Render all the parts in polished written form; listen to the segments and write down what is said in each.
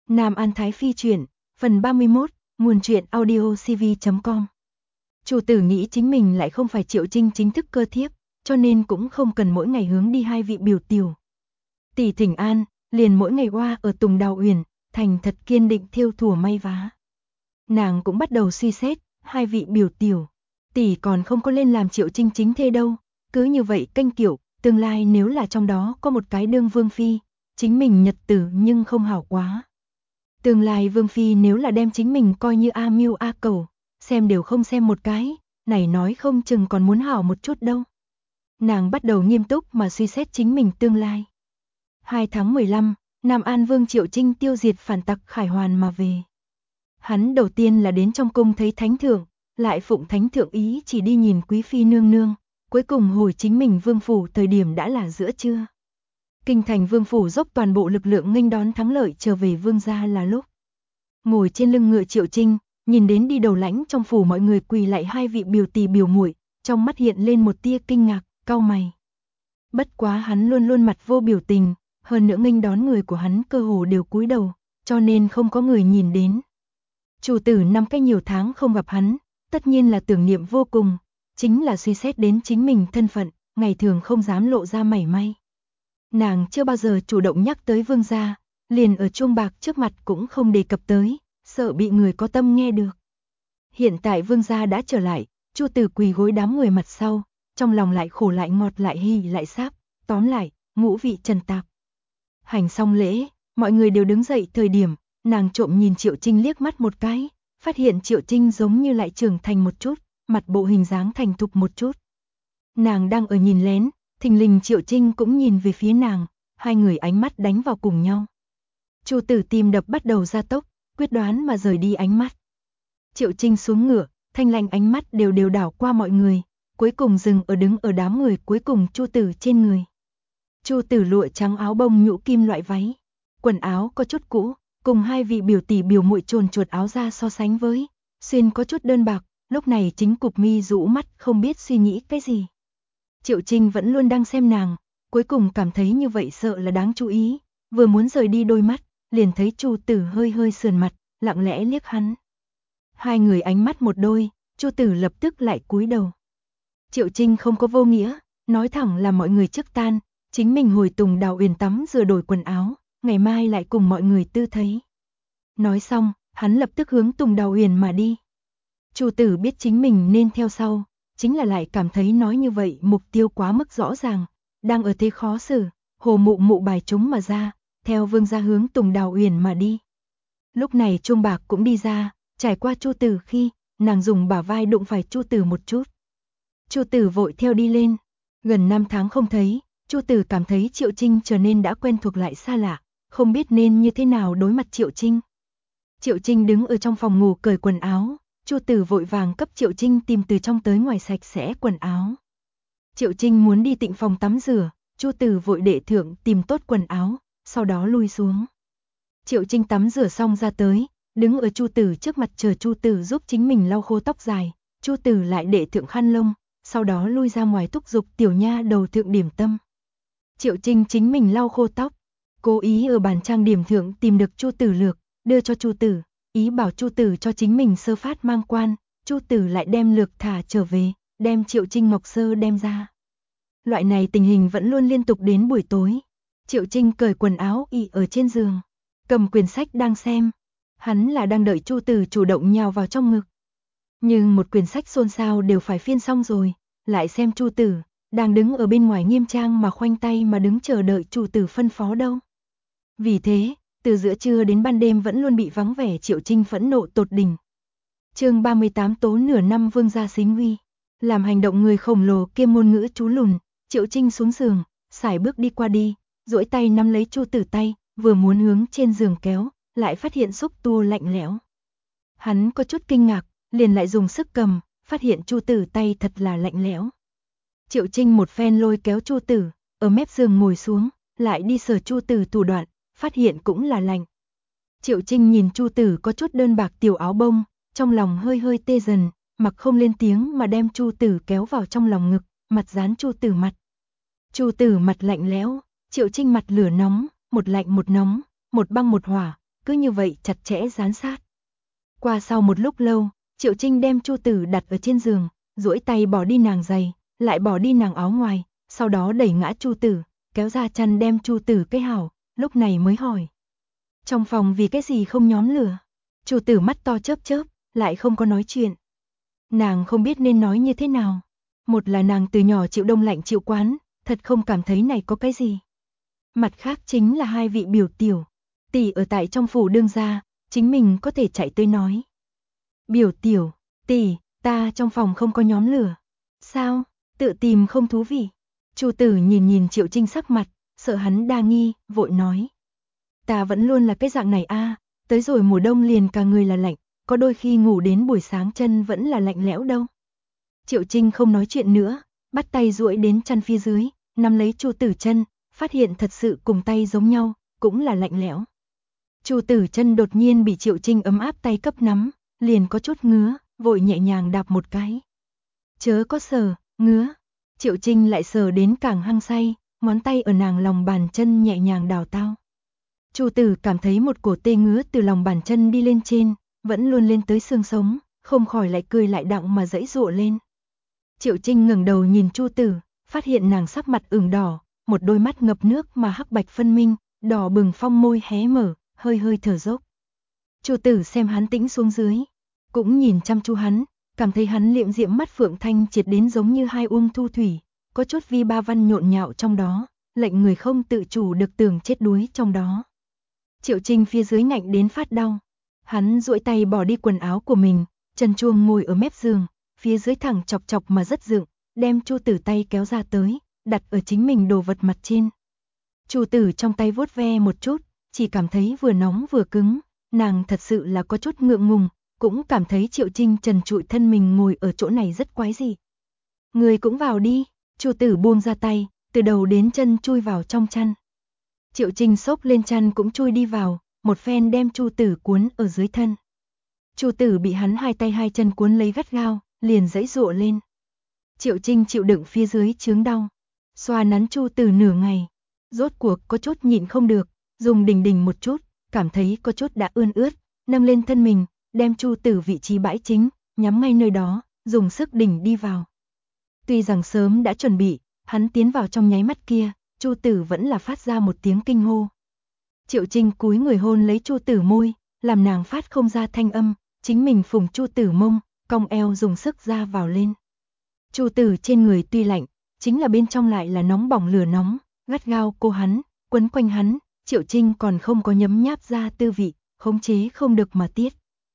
Nam An Thái Phi truyện, phần 31, nguồn truyện audio cv.com. Chủ tử nghĩ chính mình lại không phải Triệu Trinh chính thức cơ thiếp, cho nên cũng không cần mỗi ngày hướng đi hai vị biểu tiểu tỷ thỉnh an, liền mỗi ngày qua ở Tùng Đào Uyển, thành thật kiên định thêu thùa may vá. Nàng cũng bắt đầu suy xét, hai vị biểu tiểu tỷ còn không có lên làm Triệu Trinh chính thê đâu, cứ như vậy canh kiểu, tương lai nếu là trong đó có một cái đương vương phi, chính mình nhật tử nhưng không hảo quá. Tương lai vương phi nếu là đem chính mình coi như A Miêu A Cẩu, xem đều không xem một cái, này nói không chừng còn muốn hảo một chút đâu. Nàng bắt đầu nghiêm túc mà suy xét chính mình tương lai. 2 tháng 15, Nam An Vương Triệu Trinh tiêu diệt phản tặc khải hoàn mà về. Hắn đầu tiên là đến trong cung thấy thánh thượng, lại phụng thánh thượng ý chỉ đi nhìn quý phi nương nương, cuối cùng hồi chính mình vương phủ thời điểm đã là giữa trưa. Kinh thành vương phủ dốc toàn bộ lực lượng nghênh đón thắng lợi trở về vương gia là lúc. Ngồi trên lưng ngựa Triệu Trinh, nhìn đến đi đầu lãnh trong phủ mọi người quỳ lại hai vị biểu tỷ biểu muội, trong mắt hiện lên một tia kinh ngạc, cau mày. Bất quá hắn luôn luôn mặt vô biểu tình, hơn nữa nghênh đón người của hắn cơ hồ đều cúi đầu, cho nên không có người nhìn đến. Chủ tử năm cách nhiều tháng không gặp hắn, tất nhiên là tưởng niệm vô cùng, chính là suy xét đến chính mình thân phận, ngày thường không dám lộ ra mảy may. Nàng chưa bao giờ chủ động nhắc tới vương gia, liền ở chuông bạc trước mặt cũng không đề cập tới, sợ bị người có tâm nghe được. Hiện tại vương gia đã trở lại, Chu tử quỳ gối đám người mặt sau, trong lòng lại khổ lại ngọt lại hỉ lại sáp, tóm lại, ngũ vị trần tạp. Hành xong lễ, mọi người đều đứng dậy thời điểm, nàng trộm nhìn Triệu Trinh liếc mắt một cái, phát hiện Triệu Trinh giống như lại trưởng thành một chút, mặt bộ hình dáng thành thục một chút. Nàng đang ở nhìn lén, thình lình Triệu Trinh cũng nhìn về phía nàng, hai người ánh mắt đánh vào cùng nhau. Chu tử tim đập bắt đầu gia tốc, quyết đoán mà rời đi ánh mắt. Triệu Trinh xuống ngựa, thanh lành ánh mắt đều đều đảo qua mọi người, cuối cùng dừng ở đứng ở đám người cuối cùng Chu tử trên người. Chu tử lụa trắng áo bông nhũ kim loại váy, quần áo có chút cũ, cùng hai vị biểu tỷ biểu muội trồn chuột áo ra so sánh với, xuyên có chút đơn bạc, lúc này chính cụp mi rũ mắt không biết suy nghĩ cái gì. Triệu Trinh vẫn luôn đang xem nàng, cuối cùng cảm thấy như vậy sợ là đáng chú ý, vừa muốn rời đi đôi mắt, liền thấy Chu tử hơi hơi sườn mặt, lặng lẽ liếc hắn. Hai người ánh mắt một đôi, Chu tử lập tức lại cúi đầu. Triệu Trinh không có vô nghĩa, nói thẳng là mọi người trước tan, chính mình hồi Tùng Đào Uyển tắm rửa đổi quần áo, ngày mai lại cùng mọi người tư thấy. Nói xong, hắn lập tức hướng Tùng Đào Uyển mà đi. Chu tử biết chính mình nên theo sau, chính là lại cảm thấy nói như vậy mục tiêu quá mức rõ ràng, đang ở thế khó xử, hồ mụ mụ bài chúng mà ra, theo vương gia hướng Tùng Đào Uyển mà đi. Lúc này chuông bạc cũng đi ra, trải qua Chu tử khi, nàng dùng bả vai đụng phải Chu tử một chút. Chu tử vội theo đi lên, gần 5 tháng không thấy, Chu tử cảm thấy Triệu Trinh trở nên đã quen thuộc lại xa lạ, không biết nên như thế nào đối mặt Triệu Trinh. Triệu Trinh đứng ở trong phòng ngủ cởi quần áo, Chu tử vội vàng cấp Triệu Trinh tìm từ trong tới ngoài sạch sẽ quần áo. Triệu Trinh muốn đi tịnh phòng tắm rửa, Chu tử vội đệ thượng tìm tốt quần áo, sau đó lui xuống. Triệu Trinh tắm rửa xong ra tới, đứng ở Chu tử trước mặt chờ Chu tử giúp chính mình lau khô tóc dài, Chu tử lại đệ thượng khăn lông, sau đó lui ra ngoài thúc giục tiểu nha đầu thượng điểm tâm. Triệu Trinh chính mình lau khô tóc, cố ý ở bàn trang điểm thượng tìm được Chu tử lược, đưa cho Chu tử, ý bảo Chu tử cho chính mình sơ phát mang quan, Chu tử lại đem lược thả trở về, đem Triệu Trinh ngọc sơ đem ra. Loại này tình hình vẫn luôn liên tục đến buổi tối. Triệu Trinh cởi quần áo ị ở trên giường, cầm quyển sách đang xem, hắn là đang đợi Chu tử chủ động nhào vào trong ngực. Nhưng một quyển sách xôn xao đều phải phiên xong rồi, lại xem Chu tử đang đứng ở bên ngoài nghiêm trang mà khoanh tay mà đứng chờ đợi Chu tử phân phó đâu. Vì thế, từ giữa trưa đến ban đêm vẫn luôn bị vắng vẻ Triệu Trinh phẫn nộ tột đỉnh. Chương 38 tố nửa năm vương gia xính huy, làm hành động người khổng lồ kiêm ngôn ngữ chú lùn, Triệu Trinh xuống giường, sải bước đi qua đi, duỗi tay nắm lấy Chu tử tay, vừa muốn hướng trên giường kéo, lại phát hiện xúc tua lạnh lẽo. Hắn có chút kinh ngạc, liền lại dùng sức cầm, phát hiện Chu tử tay thật là lạnh lẽo. Triệu Trinh một phen lôi kéo Chu tử, ở mép giường ngồi xuống, lại đi sờ Chu tử thủ đoạn, phát hiện cũng là lạnh. Triệu Trinh nhìn Chu tử có chút đơn bạc tiểu áo bông, trong lòng hơi hơi tê dần, mặc không lên tiếng mà đem Chu tử kéo vào trong lòng ngực, mặt dán Chu tử mặt. Chu tử mặt lạnh lẽo, Triệu Trinh mặt lửa nóng, một lạnh một nóng, một băng một hỏa, cứ như vậy chặt chẽ dán sát. Qua sau một lúc lâu, Triệu Trinh đem Chu Tử đặt ở trên giường, duỗi tay bỏ đi nàng giày, lại bỏ đi nàng áo ngoài, sau đó đẩy ngã Chu Tử, kéo ra chăn đem Chu Tử cái hảo, lúc này mới hỏi. Trong phòng vì cái gì không nhóm lửa? Chu Tử mắt to chớp chớp, lại không có nói chuyện. Nàng không biết nên nói như thế nào. Một là nàng từ nhỏ chịu đông lạnh chịu quán, thật không cảm thấy này có cái gì. Mặt khác chính là hai vị biểu tiểu, tỷ ở tại trong phủ đương gia, chính mình có thể chạy tới nói. Biểu tiểu, tỷ, ta trong phòng không có nhóm lửa. Sao, tự tìm không thú vị. Chu Tử nhìn nhìn Triệu Trinh sắc mặt, sợ hắn đa nghi, vội nói. Ta vẫn luôn là cái dạng này a, tới rồi mùa đông liền cả người là lạnh, có đôi khi ngủ đến buổi sáng chân vẫn là lạnh lẽo đâu. Triệu Trinh không nói chuyện nữa, bắt tay duỗi đến chăn phía dưới, nắm lấy Chu Tử chân, phát hiện thật sự cùng tay giống nhau, cũng là lạnh lẽo. Chu Tử chân đột nhiên bị Triệu Trinh ấm áp tay cấp nắm, liền có chút ngứa, vội nhẹ nhàng đạp một cái. Chớ có sờ, ngứa. Triệu Trinh lại sờ đến càng hăng say, ngón tay ở nàng lòng bàn chân nhẹ nhàng đào tao. Chu Tử cảm thấy một cổ tê ngứa từ lòng bàn chân đi lên trên, vẫn luôn lên tới xương sống, không khỏi lại cười lại đặng mà giãy giụa lên. Triệu Trinh ngẩng đầu nhìn Chu Tử, phát hiện nàng sắc mặt ửng đỏ, một đôi mắt ngập nước mà hắc bạch phân minh, đỏ bừng phong môi hé mở, hơi hơi thở dốc. Chu Tử xem hắn tĩnh xuống dưới, cũng nhìn chăm chú hắn, cảm thấy hắn liệm diệm mắt phượng thanh triệt đến giống như hai thu thủy, có chút vi ba văn nhộn nhạo trong đó, lệnh người không tự chủ được tưởng chết đuối trong đó. Triệu Trinh phía dưới ngạnh đến phát đau, hắn duỗi tay bỏ đi quần áo của mình, chân chuông ngồi ở mép giường, phía dưới thẳng chọc chọc mà rất dựng, đem Chu Tử tay kéo ra tới, đặt ở chính mình đồ vật mặt trên. Chu Tử trong tay vuốt ve một chút, chỉ cảm thấy vừa nóng vừa cứng, nàng thật sự là có chút ngượng ngùng, cũng cảm thấy Triệu Trinh trần trụi thân mình ngồi ở chỗ này rất quái dị. Người cũng vào đi, Chu Tử buông ra tay, từ đầu đến chân chui vào trong chăn. Triệu Trinh xốc lên chăn cũng chui đi vào, một phen đem Chu Tử cuốn ở dưới thân. Chu Tử bị hắn hai tay hai chân cuốn lấy gắt gao, liền giãy giụa lên. Triệu Trinh chịu đựng phía dưới chướng đau, xoa nắn Chu Tử nửa ngày, rốt cuộc có chút nhịn không được, dùng đỉnh đỉnh một chút, cảm thấy có chút đã ươn ướt, nâng lên thân mình, đem Chu Tử vị trí bãi chính, nhắm ngay nơi đó, dùng sức đỉnh đi vào. Tuy rằng sớm đã chuẩn bị, hắn tiến vào trong nháy mắt kia, Chu Tử vẫn là phát ra một tiếng kinh hô. Triệu Trinh cúi người hôn lấy Chu Tử môi, làm nàng phát không ra thanh âm, chính mình phủng Chu Tử mông, cong eo dùng sức ra vào lên. Chu Tử trên người tuy lạnh, chính là bên trong lại là nóng bỏng lửa nóng, gắt gao cô hắn, quấn quanh hắn, Triệu Trinh còn không có nhấm nháp ra tư vị, khống chế không được mà tiết.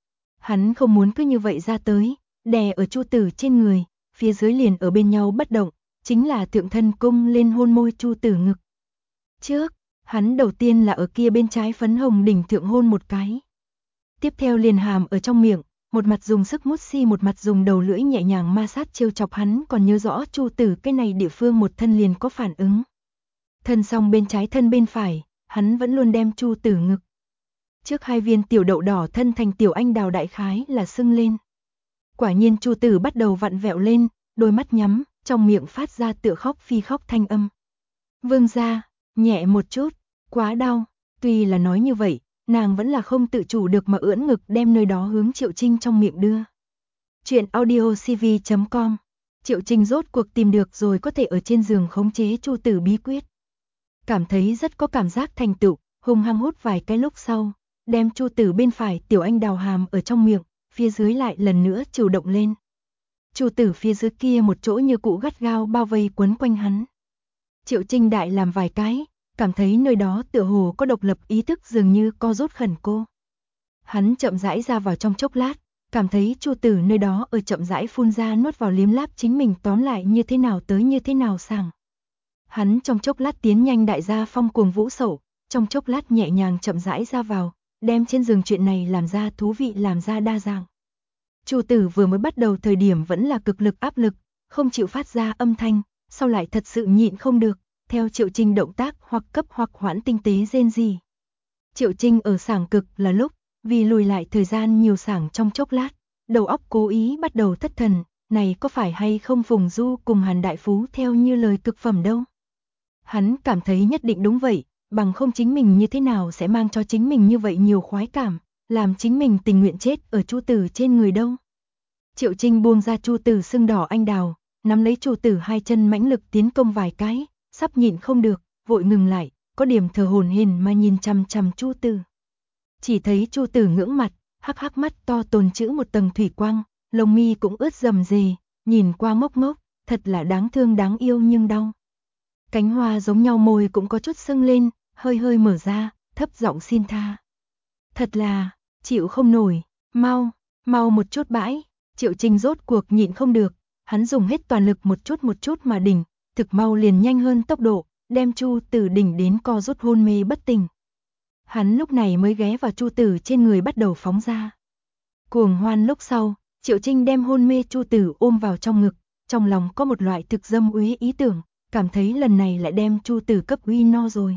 Hắn không muốn cứ như vậy ra tới, đè ở Chu Tử trên người, phía dưới liền ở bên nhau bất động, chính là thượng thân cung lên hôn môi Chu Tử ngực. Trước, hắn đầu tiên là ở kia bên trái phấn hồng đỉnh thượng hôn một cái. Tiếp theo liền hàm ở trong miệng, một mặt dùng sức mút xi một mặt dùng đầu lưỡi nhẹ nhàng ma sát trêu chọc hắn, còn nhớ rõ Chu Tử cái này địa phương một thân liền có phản ứng. Thân xong bên trái thân bên phải, hắn vẫn luôn đem Chu Tử ngực. Trước hai viên tiểu đậu đỏ thân thành tiểu anh đào đại khái là sưng lên. Quả nhiên Chu Tử bắt đầu vặn vẹo lên, đôi mắt nhắm, trong miệng phát ra tựa khóc phi khóc thanh âm. Vương gia, nhẹ một chút, quá đau. Tuy là nói như vậy, nàng vẫn là không tự chủ được mà ưỡn ngực đem nơi đó hướng Triệu Trinh trong miệng đưa. Chuyện audiocv.com. Triệu Trinh rốt cuộc tìm được rồi có thể ở trên giường khống chế Chu Tử bí quyết. Cảm thấy rất có cảm giác thành tựu, hung hăng hút vài cái lúc sau, đem Chu Tử bên phải tiểu anh đào hàm ở trong miệng, phía dưới lại lần nữa chủ động lên. Chu Tử phía dưới kia một chỗ như cụ gắt gao bao vây quấn quanh hắn. Triệu Trinh đại làm vài cái, cảm thấy nơi đó tựa hồ có độc lập ý thức dường như co rút khẩn cô. Hắn chậm rãi ra vào trong chốc lát, cảm thấy Chu Tử nơi đó ở chậm rãi phun ra nuốt vào liếm láp chính mình tóm lại như thế nào tới như thế nào sảng. Hắn trong chốc lát tiến nhanh đại gia phong cuồng vũ sẩu, trong chốc lát nhẹ nhàng chậm rãi ra vào, đem trên giường chuyện này làm ra thú vị làm ra đa dạng. Chu Tử vừa mới bắt đầu thời điểm vẫn là cực lực áp lực, không chịu phát ra âm thanh, sau lại thật sự nhịn không được, theo Triệu Trinh động tác hoặc cấp hoặc hoãn tinh tế rên rỉ. Triệu Trinh ở sảng cực là lúc, vì lùi lại thời gian nhiều sảng trong chốc lát, đầu óc cố ý bắt đầu thất thần, này có phải hay không Phùng Du cùng Hàn Đại Phú theo như lời cực phẩm đâu. Hắn cảm thấy nhất định đúng vậy, bằng không chính mình như thế nào sẽ mang cho chính mình như vậy nhiều khoái cảm, làm chính mình tình nguyện chết ở Chu Tử trên người đâu. Triệu Trinh buông ra Chu Tử sưng đỏ anh đào, nắm lấy Chu Tử hai chân mãnh lực tiến công vài cái, sắp nhịn không được, vội ngừng lại, có điểm thở hổn hển mà nhìn chằm chằm Chu Tử. Chỉ thấy Chu Tử ngưỡng mặt, hắc hắc mắt to tồn trữ một tầng thủy quang, lông mi cũng ướt rầm rề, nhìn qua ngốc ngốc, thật là đáng thương đáng yêu nhưng đau. Cánh hoa giống nhau môi cũng có chút sưng lên, hơi hơi mở ra, thấp giọng xin tha. Thật là, chịu không nổi, mau một chút bãi. Triệu Trinh rốt cuộc nhịn không được, hắn dùng hết toàn lực một chút mà đỉnh, thực mau liền nhanh hơn tốc độ, đem Chu Tử đỉnh đến co rút hôn mê bất tỉnh. Hắn lúc này mới ghé vào Chu Tử trên người bắt đầu phóng ra. Cuồng hoan lúc sau, Triệu Trinh đem hôn mê Chu Tử ôm vào trong ngực, trong lòng có một loại thực dâm uế ý tưởng, cảm thấy lần này lại đem Chu Tử cấp uy no rồi.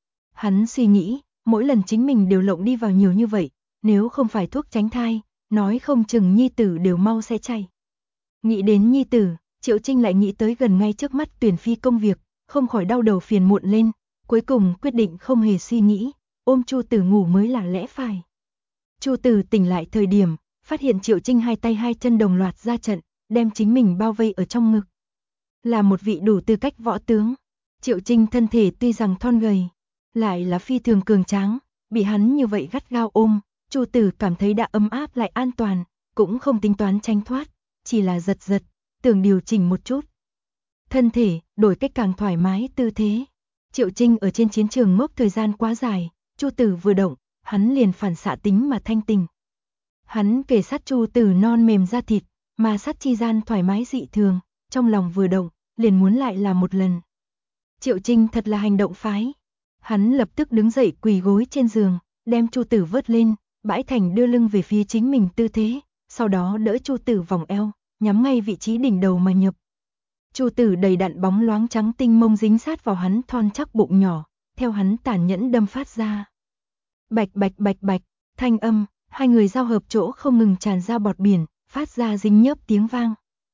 Hắn suy nghĩ, mỗi lần chính mình đều lộng đi vào nhiều như vậy, nếu không phải thuốc tránh thai, nói không chừng nhi tử đều mau sẽ chay. Nghĩ đến nhi tử, Triệu Trinh lại nghĩ tới gần ngay trước mắt tuyển phi công việc, không khỏi đau đầu phiền muộn lên, cuối cùng quyết định không hề suy nghĩ, ôm Chu Tử ngủ mới là lẽ phải. Chu Tử tỉnh lại thời điểm, phát hiện Triệu Trinh hai tay hai chân đồng loạt ra trận, đem chính mình bao vây ở trong ngực. Là một vị đủ tư cách võ tướng, Triệu Trinh thân thể tuy rằng thon gầy, lại là phi thường cường tráng, bị hắn như vậy gắt gao ôm, Chu Tử cảm thấy đã ấm áp lại an toàn, cũng không tính toán tránh thoát, chỉ là giật, tưởng điều chỉnh một chút. Thân thể, đổi cách càng thoải mái tư thế. Triệu Trinh ở trên chiến trường ngốc thời gian quá dài, Chu Tử vừa động, hắn liền phản xạ tính mà thanh tình. Hắn kề sát Chu Tử non mềm da thịt, mà sát chi gian thoải mái dị thường, trong lòng vừa động, liền muốn lại làm một lần. Triệu Trinh thật là hành động phái. Hắn lập tức đứng dậy quỳ gối trên giường, đem Chu Tử vớt lên, bãi thành đưa lưng về phía chính mình tư thế, sau đó đỡ Chu Tử vòng eo, nhắm ngay vị trí đỉnh đầu mà nhập. Chu Tử đầy đặn bóng loáng trắng tinh mông dính sát vào hắn thon chắc bụng nhỏ, theo hắn tàn nhẫn đâm phát ra. Bạch bạch bạch bạch, thanh âm, hai người giao hợp chỗ không ngừng tràn ra bọt biển, phát ra dính nhớp tiếng vang.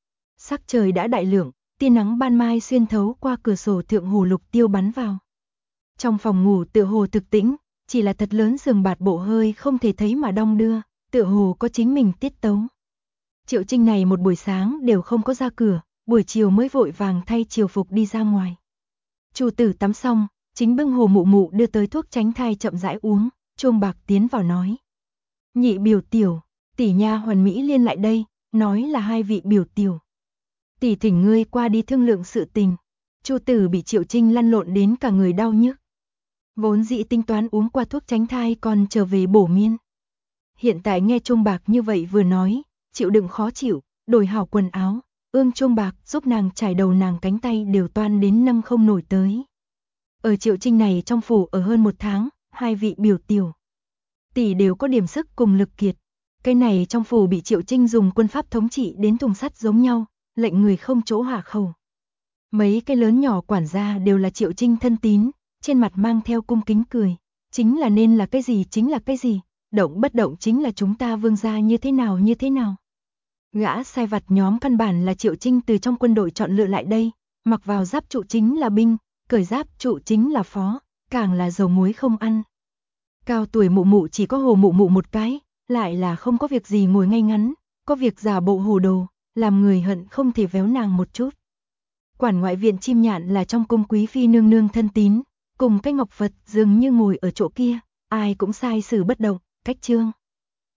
Sắc trời đã đại lượng, tia nắng ban mai xuyên thấu qua cửa sổ thượng hồ lục tiêu bắn vào. Trong phòng ngủ tựa hồ thực tĩnh, chỉ là thật lớn giường bạt bộ hơi không thể thấy mà đong đưa, tựa hồ có chính mình tiết tấu. Triệu Trinh này một buổi sáng đều không có ra cửa, buổi chiều mới vội vàng thay triều phục đi ra ngoài. Chu Tử tắm xong, chính bưng hồ mụ mụ đưa tới thuốc tránh thai chậm rãi uống, Chuông Bạc tiến vào nói. Nhị biểu tiểu, tỷ nha hoàn Mỹ Liên lại đây, nói là hai vị biểu tiểu. Tỷ thỉnh ngươi qua đi thương lượng sự tình. Chu Tử bị Triệu Trinh lăn lộn đến cả người đau nhức. Vốn dĩ tính toán uống qua thuốc tránh thai còn trở về bổ miên. Hiện tại nghe Chuông Bạc như vậy vừa nói, chịu đựng khó chịu, đổi hảo quần áo, ương Chuông Bạc giúp nàng trải đầu nàng cánh tay đều toan đến nâng không nổi tới. Ở Triệu Trinh này trong phủ ở hơn một tháng, hai vị biểu tiểu tỷ đều có điểm sức cùng lực kiệt. Cái này trong phủ bị Triệu Trinh dùng quân pháp thống trị đến thùng sắt giống nhau, lệnh người không chỗ hạ khẩu. Mấy cái lớn nhỏ quản gia đều là Triệu Trinh thân tín, trên mặt mang theo cung kính cười, chính là nên là cái gì chính là cái gì, động bất động chính là chúng ta vương gia như thế nào như thế nào. Gã sai vặt nhóm căn bản là Triệu Trinh từ trong quân đội chọn lựa lại đây, mặc vào giáp trụ chính là binh, cởi giáp trụ chính là phó, càng là dầu muối không ăn. Cao tuổi mụ mụ chỉ có hồ mụ mụ một cái, lại là không có việc gì ngồi ngay ngắn, có việc giả bộ hồ đồ, làm người hận không thể véo nàng một chút. Quản ngoại viện Chim Nhạn là trong cung quý phi nương nương thân tín, cùng cái ngọc Phật dường như ngồi ở chỗ kia, ai cũng sai xử bất động, cách trương.